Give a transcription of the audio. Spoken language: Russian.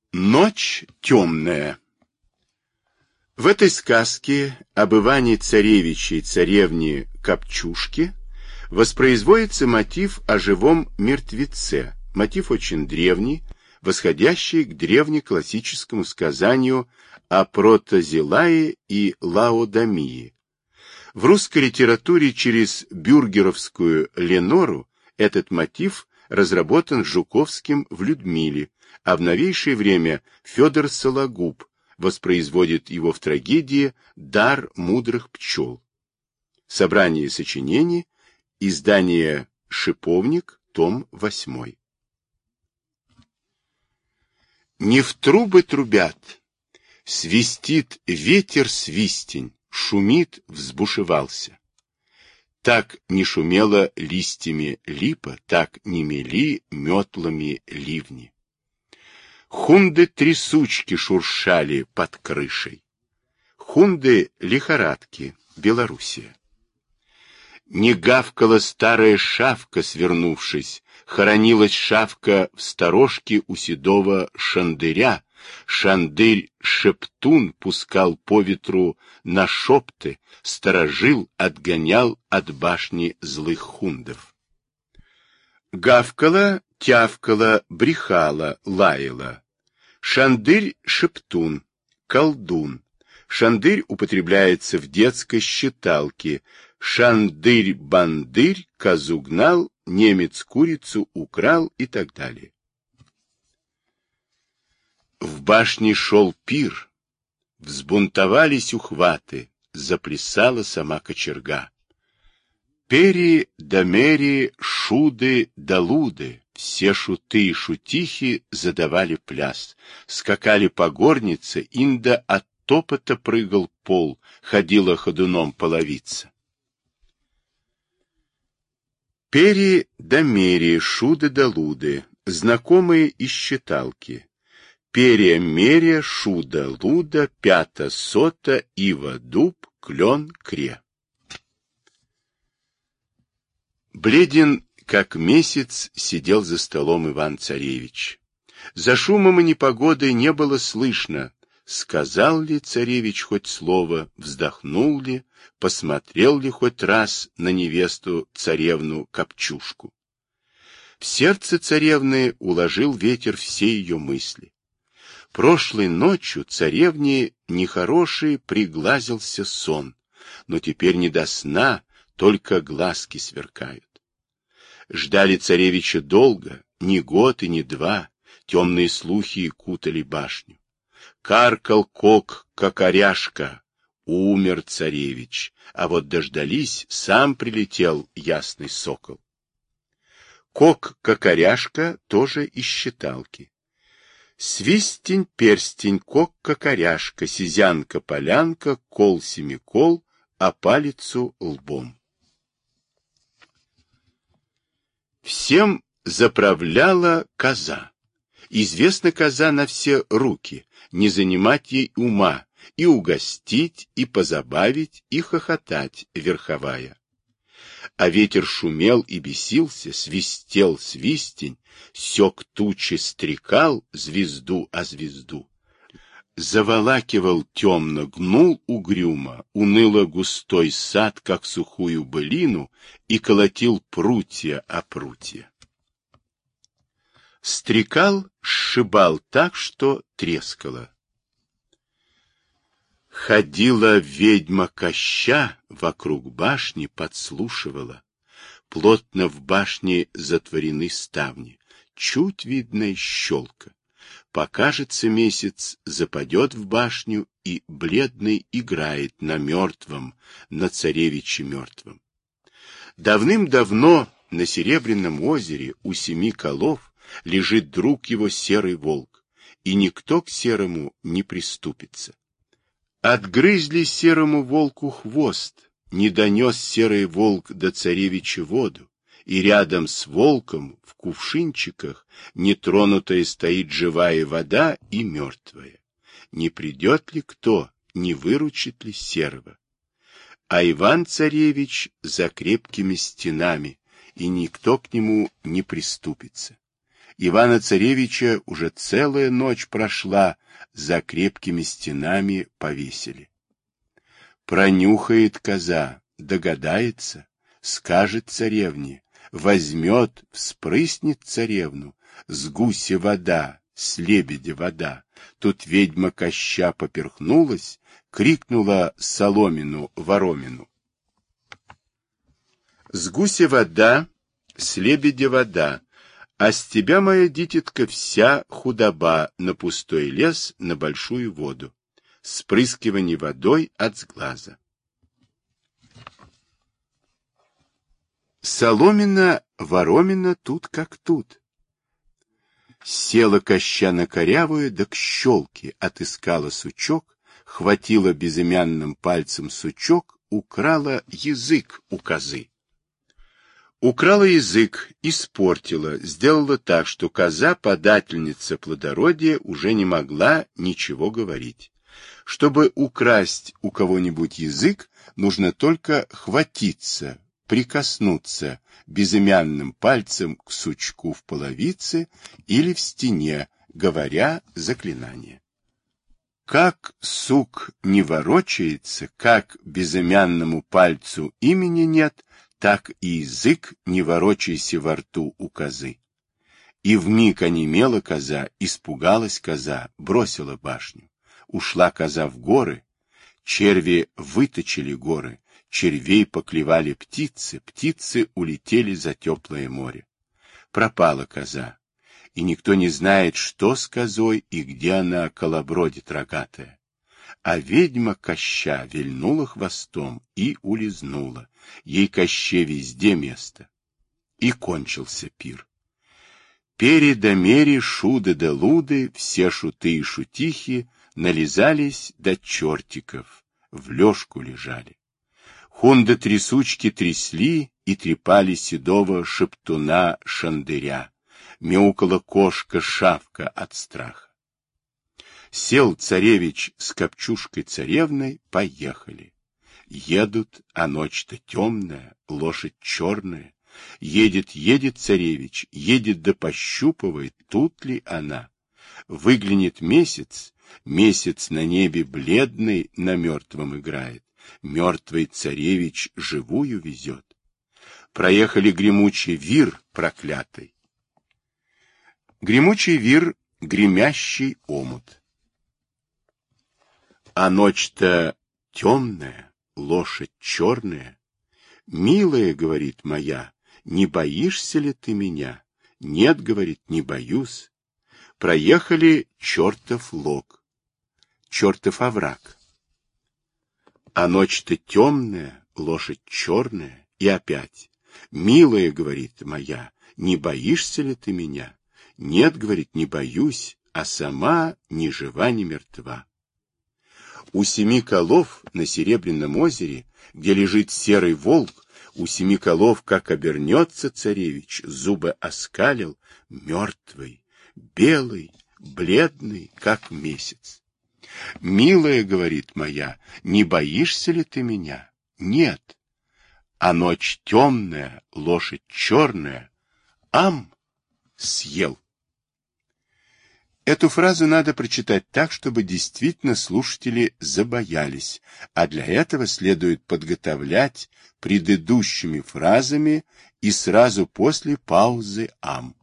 Ночь темная. В этой сказке об Иване Царевиче и царевне Копчушке воспроизводится мотив о живом мертвеце, мотив очень древний, восходящий к древнеклассическому сказанию о Протозилае и Лаодамии. В русской литературе через бюргеровскую Ленору этот мотив разработан Жуковским в «Людмиле», а в новейшее время Федор Сологуб воспроизводит его в трагедии «Дар мудрых пчел». Собрание сочинений, издание «Шиповник», том 8. Не в трубы трубят, свистит ветер свистень, шумит, взбушевался. Так не шумела листьями липа, так не мели метлами ливни. Хунды-трясучки шуршали под крышей. Хунды-лихорадки, Белоруссия. Не гавкала старая шавка, свернувшись, хоронилась шавка в сторожке у седого шандыря. Шандырь-шептун пускал по ветру на шепты, сторожил, отгонял от башни злых хундов. Гавкала, тявкала, брехала, лаяла. Шандырь-шептун, колдун. Шандырь употребляется в детской считалке. Шандырь-бандырь, козу гнал, немец курицу украл и так далее. В башне шел пир, взбунтовались ухваты, заплясала сама кочерга. Пери да мери, шуды да луды, все шуты и шутихи задавали пляс, скакали по горнице, инда от топота прыгал пол, ходила ходуном половица. Пери да мери, шуды да луды, знакомые из считалки. Перья, меря, шуда, луда, пята, сота, ива, дуб, клен, кре. Бледен, как месяц, сидел за столом Иван-царевич. За шумом и непогодой не было слышно, сказал ли царевич хоть слово, вздохнул ли, посмотрел ли хоть раз на невесту царевну Копчушку. В сердце царевны уложил ветер все ее мысли. Прошлой ночью царевне нехороший приглазился сон, но теперь не до сна, только глазки сверкают. Ждали царевича долго, не год и не два, темные слухи кутали башню. Каркал кок кокоряшка, умер царевич, а вот дождались, сам прилетел ясный сокол. Кок кокоряшка тоже из считалки. Свистень-перстень, кок-кокоряшка, сизянка-полянка, кол-семикол, а палицу лбом. Всем заправляла коза. Известна коза на все руки, не занимать ей ума, и угостить, и позабавить, и хохотать верховая. А ветер шумел и бесился, свистел свистень, сёк тучи, стрекал звезду о звезду. Заволакивал темно, гнул угрюмо, уныло густой сад, как сухую былину, и колотил прутья о прутья. Стрекал, сшибал так, что трескало. Ходила ведьма Коща вокруг башни, подслушивала. Плотно в башне затворены ставни, чуть видна щелка. Покажется месяц, западет в башню, и бледный играет на мертвом, на царевиче мертвом. Давным-давно на Серебряном озере у 7 колов лежит друг его серый волк, и никто к серому не приступится. Отгрызли серому волку хвост, не донес серый волк до царевича воду, и рядом с волком в кувшинчиках нетронутая стоит живая вода и мертвая. Не придет ли кто, не выручит ли серого? А Иван-царевич за крепкими стенами, и никто к нему не приступится. Ивана-царевича уже целая ночь прошла, за крепкими стенами повесили. Пронюхает коза, догадается, скажет царевне, возьмет, вспрыснет царевну, с гуся вода, с лебедя вода. Тут ведьма Коща поперхнулась, крикнула Соломину Воромину. С гуся вода, с лебедя вода, а с тебя, моя дитятка, вся худоба на пустой лес, на большую воду. Спрыскивание водой от сглаза. Соломина Воромина тут как тут. Села Коща на корявую, да к щелке отыскала сучок, хватила безымянным пальцем сучок, украла язык у козы. Украла язык, испортила, сделала так, что коза, подательница плодородия, уже не могла ничего говорить. Чтобы украсть у кого-нибудь язык, нужно только хватиться, прикоснуться безымянным пальцем к сучку в половице или в стене, говоря заклинание. Как сук не ворочается, как безымянному пальцу имени нет, так и язык не ворочайся во рту у козы. И вмиг онемела коза, испугалась коза, бросила башню. Ушла коза в горы, черви выточили горы, червей поклевали птицы, птицы улетели за теплое море. Пропала коза, и никто не знает, что с козой и где она колобродит рогатая. А ведьма Коща вильнула хвостом и улизнула. Ей Коще везде место. И кончился пир. Пери да мери, шуды да луды, все шуты и шутихи нализались до чертиков, в лёжку лежали. Хунды-трясучки трясли и трепали седого шептуна шандыря. Мяукала кошка-шавка от страха. Сел царевич с Копчушкой-царевной, поехали. Едут, а ночь-то темная, лошадь черная. Едет царевич, едет да пощупывает, тут ли она. Выглянет месяц, месяц на небе бледный на мертвом играет. Мертвый царевич живую везет. Проехали гремучий вир проклятый. Гремучий вир — гремящий омут. А ночь-то темная, лошадь черная. Милая, говорит моя, не боишься ли ты меня? Нет, говорит, не боюсь. Проехали чертов лог, чертов овраг. А ночь-то темная, лошадь черная, и опять. Милая, говорит моя, не боишься ли ты меня? Нет, говорит, не боюсь, а сама ни жива, ни мертва. У 7 колов на Серебряном озере, где лежит серый волк, у 7 колов, как обернется царевич, зубы оскалил, мертвый, белый, бледный, как месяц. Милая, говорит моя, не боишься ли ты меня? Нет. А ночь темная, лошадь черная, съел. Эту фразу надо прочитать так, чтобы действительно слушатели забоялись, а для этого следует подготовлять предыдущими фразами и сразу после паузы «ам».